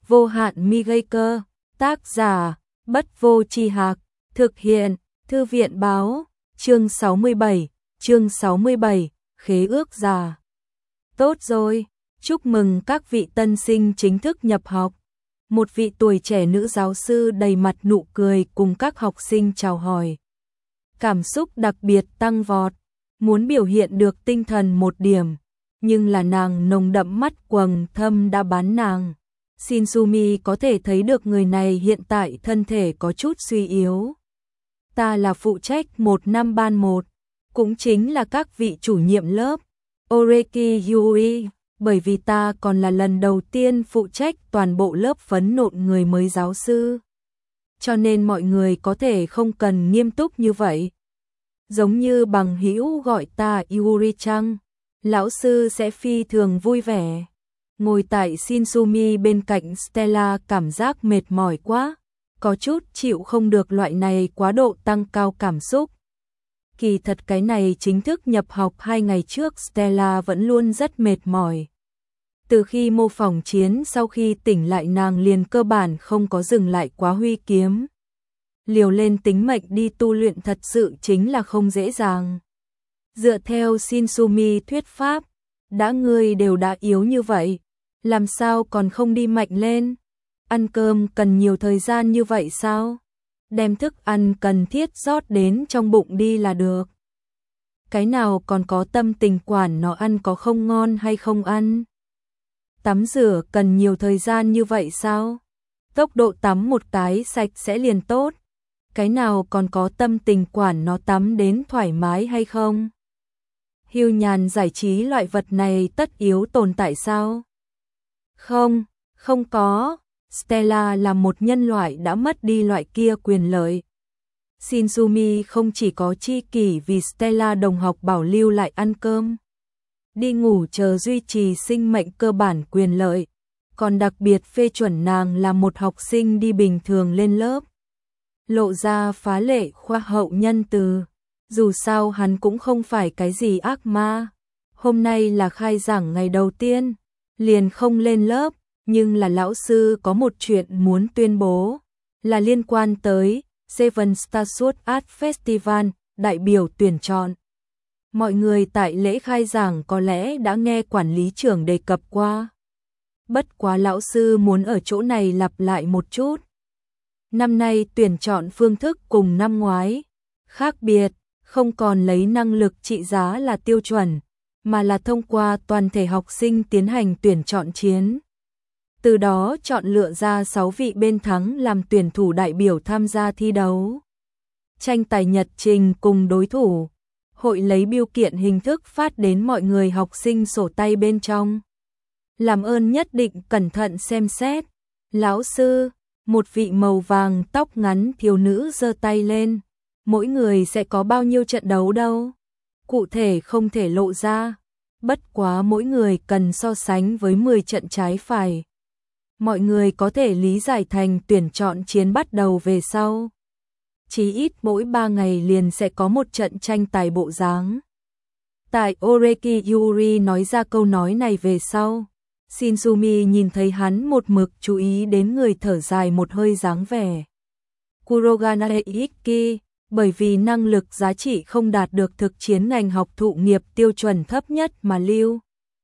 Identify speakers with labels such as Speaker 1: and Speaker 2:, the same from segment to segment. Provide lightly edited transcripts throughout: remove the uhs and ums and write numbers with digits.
Speaker 1: Vô hạn mi gây cơ. Tác giả, Bất Vô Tri Hạc. Thực hiện, Thư viện Báo. Chương 67, Khế ước già. Tốt rồi, chúc mừng các vị tân sinh chính thức nhập học. Một vị tuổi trẻ nữ giáo sư đầy mặt nụ cười cùng các học sinh chào hỏi. Cảm xúc đặc biệt tăng vọt, muốn biểu hiện được tinh thần một điểm, nhưng là nàng nồng đậm mắt quầng thâm đã bán nàng. Shinsumi có thể thấy được người này hiện tại thân thể có chút suy yếu. Ta là phụ trách 1 năm ban 1, cũng chính là các vị chủ nhiệm lớp, Oreki Yui, bởi vì ta còn là lần đầu tiên phụ trách toàn bộ lớp phấn nộn người mới giáo sư. Cho nên mọi người có thể không cần nghiêm túc như vậy. Giống như bằng hữu gọi ta Yuri-chan, lão sư sẽ phi thường vui vẻ. Ngồi tại Shinsumi bên cạnh Stella cảm giác mệt mỏi quá, có chút chịu không được loại này quá độ tăng cao cảm xúc. Kỳ thật cái này chính thức nhập học 2 ngày trước Stella vẫn luôn rất mệt mỏi. Từ khi mô phỏng chiến sau khi tỉnh lại nàng liền cơ bản không có dừng lại quá huy kiếm. Liều lên tính mệnh đi tu luyện thật sự chính là không dễ dàng. Dựa theo Shinsumi thuyết pháp, đã ngươi đều đã yếu như vậy, làm sao còn không đi mạnh lên? Ăn cơm cần nhiều thời gian như vậy sao? Đem thức ăn cần thiết rót đến trong bụng đi là được. Cái nào còn có tâm tình quản nó ăn có không ngon hay không ăn? Tắm rửa cần nhiều thời gian như vậy sao? Tốc độ tắm một cái sạch sẽ liền tốt. Cái nào còn có tâm tình quản nó tắm đến thoải mái hay không? Hưu nhàn giải trí loại vật này tất yếu tồn tại sao? Không, không có. Stella là một nhân loại đã mất đi loại kia quyền lợi. Shinsumi không chỉ có chi kỷ vì Stella đồng học bảo lưu lại ăn cơm, đi ngủ chờ duy trì sinh mệnh cơ bản quyền lợi, còn đặc biệt phê chuẩn nàng là một học sinh đi bình thường lên lớp. Lộ ra phá lệ khoa hậu nhân từ, dù sao hắn cũng không phải cái gì ác ma. Hôm nay là khai giảng ngày đầu tiên, liền không lên lớp, nhưng là lão sư có một chuyện muốn tuyên bố, là liên quan tới Seven Star Sword Art Festival, đại biểu tuyển chọn. Mọi người tại lễ khai giảng có lẽ đã nghe quản lý trưởng đề cập qua. Bất quá lão sư muốn ở chỗ này lặp lại một chút. Năm nay tuyển chọn phương thức cùng năm ngoái khác biệt, không còn lấy năng lực trị giá là tiêu chuẩn, mà là thông qua toàn thể học sinh tiến hành tuyển chọn chiến. Từ đó chọn lựa ra 6 vị bên thắng làm tuyển thủ đại biểu tham gia thi đấu. Tranh tài nhật trình cùng đối thủ, hội lấy bưu kiện hình thức phát đến mọi người học sinh sổ tay bên trong. Làm ơn nhất định cẩn thận xem xét. Lão sư, một vị màu vàng tóc ngắn thiếu nữ giơ tay lên. Mỗi người sẽ có bao nhiêu trận đấu đâu? Cụ thể không thể lộ ra. Bất quá mỗi người cần so sánh với 10 trận trái phải. Mọi người có thể lý giải thành tuyển chọn chiến bắt đầu về sau. Chí ít mỗi 3 ngày liền sẽ có một trận tranh tài bộ dáng. Tại Oreki Yuri nói ra câu nói này về sau, Shinsumi nhìn thấy hắn một mực chú ý đến người thở dài một hơi dáng vẻ. Kurogane Ikki, bởi vì năng lực giá trị không đạt được thực chiến ngành học thụ nghiệp tiêu chuẩn thấp nhất mà lưu.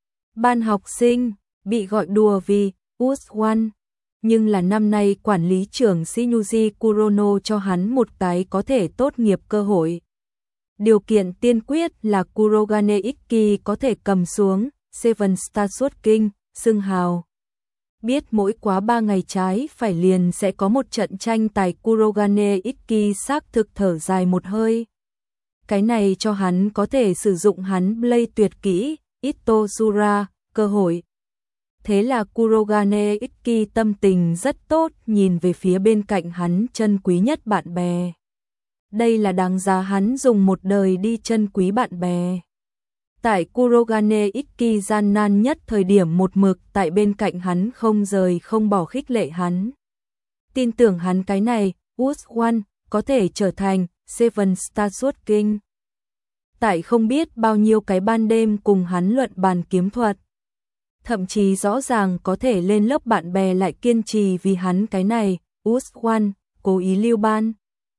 Speaker 1: Ban học sinh, bị gọi đùa vì US1, nhưng là năm nay quản lý trưởng Shinyuji Kurono cho hắn một cái có thể tốt nghiệp cơ hội. Điều kiện tiên quyết là Kurogane Ikki có thể cầm xuống Seven Star Sword King, xưng hào. Biết mỗi quá 3 ngày trái phải liền sẽ có một trận tranh tài Kurogane Ikki xác thực thở dài một hơi. Cái này cho hắn có thể sử dụng hắn Blade tuyệt kỹ, Itozura, cơ hội. Thế là Kurogane Ikki tâm tình rất tốt nhìn về phía bên cạnh hắn chân quý nhất bạn bè. Đây là đáng giá hắn dùng một đời đi chân quý bạn bè. Tại Kurogane Ikki gian nan nhất thời điểm một mực tại bên cạnh hắn không rời không bỏ khích lệ hắn. Tin tưởng hắn cái này, US1, có thể trở thành Seven Star Sword King. Tại không biết bao nhiêu cái ban đêm cùng hắn luận bàn kiếm thuật. thậm chí rõ ràng có thể lên lớp bạn bè lại kiên trì vì hắn cái này, Uswan, cố ý lưu ban.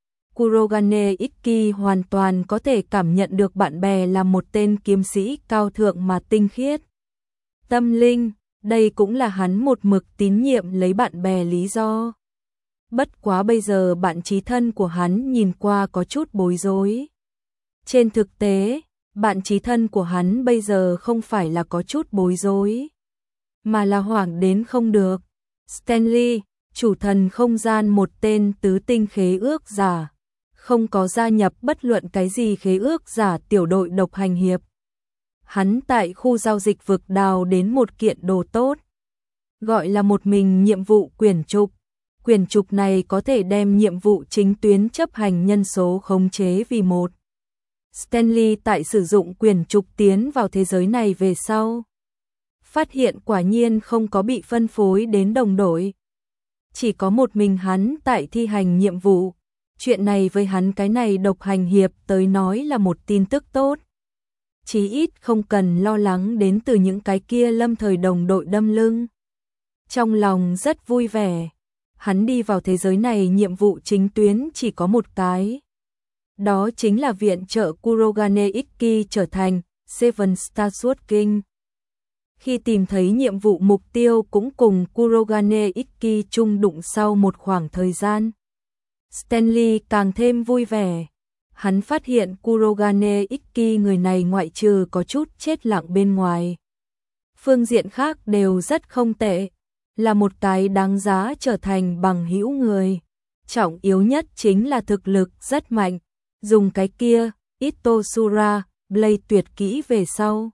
Speaker 1: Kurogane Ikki hoàn toàn có thể cảm nhận được bạn bè là một tên kiếm sĩ cao thượng mà tinh khiết. Tâm linh, đây cũng là hắn một mực tín nhiệm lấy bạn bè lý do. Bất quá bây giờ bạn chí thân của hắn nhìn qua có chút bối rối. Trên thực tế, bạn chí thân của hắn bây giờ không phải là có chút bối rối, mà là hoảng đến không được. Stanley, chủ thần không gian, một tên tứ tinh khế ước giả, không có gia nhập bất luận cái gì khế ước giả tiểu đội độc hành hiệp. Hắn tại khu giao dịch vực đào đến một kiện đồ tốt, gọi là một mình nhiệm vụ quyển trục. Quyển trục này có thể đem nhiệm vụ chính tuyến chấp hành nhân số khống chế vì một. Stanley tại sử dụng quyển trục tiến vào thế giới này về sau, phát hiện quả nhiên không có bị phân phối đến đồng đội. Chỉ có một mình hắn tại thi hành nhiệm vụ. Chuyện này với hắn cái này độc hành hiệp tới nói là một tin tức tốt. Chí ít không cần lo lắng đến từ những cái kia lâm thời đồng đội đâm lưng. Trong lòng rất vui vẻ. Hắn đi vào thế giới này nhiệm vụ chính tuyến chỉ có một cái. Đó chính là viện trợ Kurogane Ikki trở thành Seven Star Sword King. Khi tìm thấy nhiệm vụ mục tiêu cũng cùng Kurogane Ikki chung đụng sau một khoảng thời gian, Stanley càng thêm vui vẻ. Hắn phát hiện Kurogane Ikki người này ngoại trừ có chút chết lặng bên ngoài, phương diện khác đều rất không tệ, là một cái đáng giá trở thành bằng hữu người. Trọng yếu nhất chính là thực lực rất mạnh, dùng cái kia Itosura Blade tuyệt kỹ về sau,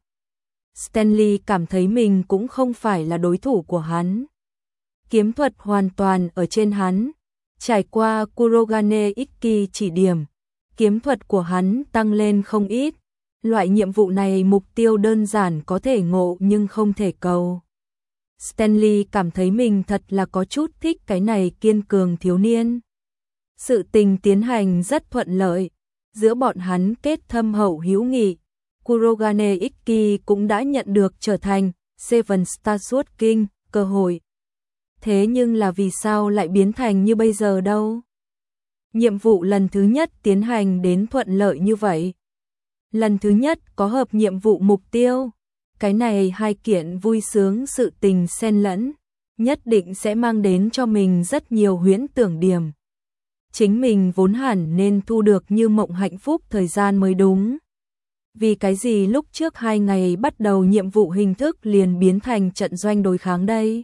Speaker 1: Stanley cảm thấy mình cũng không phải là đối thủ của hắn. Kiếm thuật hoàn toàn ở trên hắn. Trải qua Kurogane Ikki chỉ điểm, kiếm thuật của hắn tăng lên không ít. Loại nhiệm vụ này mục tiêu đơn giản có thể ngộ nhưng không thể cầu. Stanley cảm thấy mình thật là có chút thích cái này kiên cường thiếu niên. Sự tình tiến hành rất thuận lợi, giữa bọn hắn kết thâm hậu hữu nghị. Kurogane Ikki cũng đã nhận được trở thành Seven Star Sword King cơ hội. Thế nhưng là vì sao lại biến thành như bây giờ đâu? Nhiệm vụ lần thứ nhất tiến hành đến thuận lợi như vậy. Lần thứ nhất có hợp nhiệm vụ mục tiêu. Cái này hai kiện vui sướng sự tình xen lẫn, nhất định sẽ mang đến cho mình rất nhiều huyễn tưởng điểm. Chính mình vốn hẳn nên thu được như mộng hạnh phúc thời gian mới đúng. Vì cái gì lúc trước 2 ngày bắt đầu nhiệm vụ hình thức liền biến thành trận doanh đối kháng đây?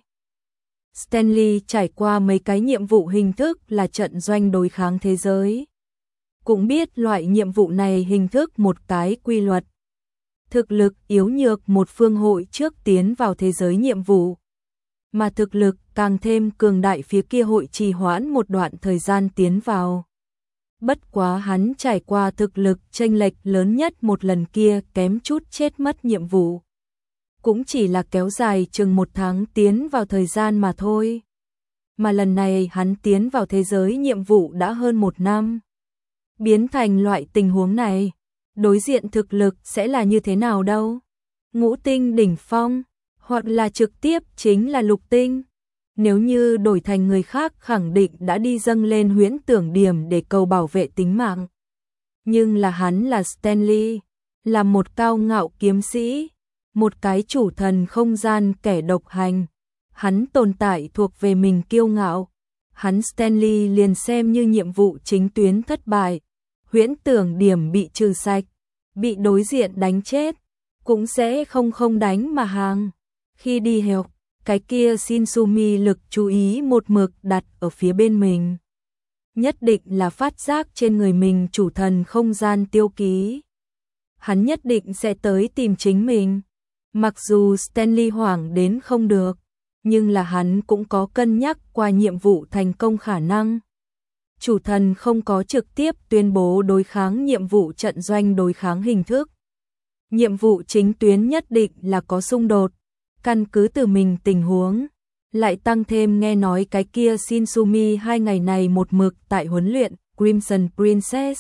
Speaker 1: Stanley trải qua mấy cái nhiệm vụ hình thức là trận doanh đối kháng thế giới. Cũng biết loại nhiệm vụ này hình thức một cái quy luật. Thực lực yếu nhược một phương hội trước tiến vào thế giới nhiệm vụ. Mà thực lực càng thêm cường đại phía kia hội trì hoãn một đoạn thời gian tiến vào. Bất quá hắn trải qua thực lực chênh lệch lớn nhất một lần kia kém chút chết mất nhiệm vụ. Cũng chỉ là kéo dài chừng 1 tháng tiến vào thời gian mà thôi. Mà lần này hắn tiến vào thế giới nhiệm vụ đã hơn 1 năm. Biến thành loại tình huống này, đối diện thực lực sẽ là như thế nào đâu? Ngũ tinh đỉnh phong, hoặc là trực tiếp chính là lục tinh. Nếu như đổi thành người khác khẳng định đã đi dâng lên huyễn tưởng điểm để cầu bảo vệ tính mạng. Nhưng là hắn là Stanley, là một cao ngạo kiếm sĩ, một cái chủ thần không gian kẻ độc hành. Hắn tồn tại thuộc về mình kiêu ngạo. Hắn Stanley liền xem như nhiệm vụ chính tuyến thất bại, huyễn tưởng điểm bị trừ sạch, bị đối diện đánh chết, cũng sẽ không đánh mà hàng. Khi đi học, cái kia Shinsumi lực chú ý một mực đặt ở phía bên mình. Nhất định là phát giác trên người mình chủ thần không gian tiêu ký. Hắn nhất định sẽ tới tìm chính mình. Mặc dù Stanley hoảng đến không được, nhưng là hắn cũng có cân nhắc qua nhiệm vụ thành công khả năng. Chủ thần không có trực tiếp tuyên bố đối kháng nhiệm vụ trận doanh đối kháng hình thức. Nhiệm vụ chính tuyến nhất định là có xung đột. Căn cứ từ mình tình huống, lại tăng thêm nghe nói cái kia Shinsumi 2 ngày này một mực tại huấn luyện Crimson Princess.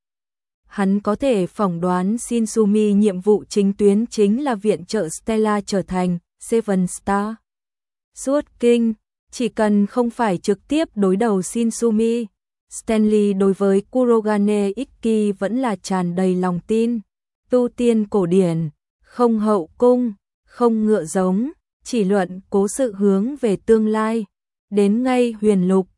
Speaker 1: Hắn có thể phỏng đoán Shinsumi nhiệm vụ chính tuyến chính là viện trợ Stella trở thành Seven Star. Suốt kinh, chỉ cần không phải trực tiếp đối đầu Shinsumi, Stanley đối với Kurogane Ikki vẫn là tràn đầy lòng tin. Tu tiên cổ điển, không hậu cung, không ngựa giống, chỉ luận cố sự hướng về tương lai. Đến ngay huyền lục,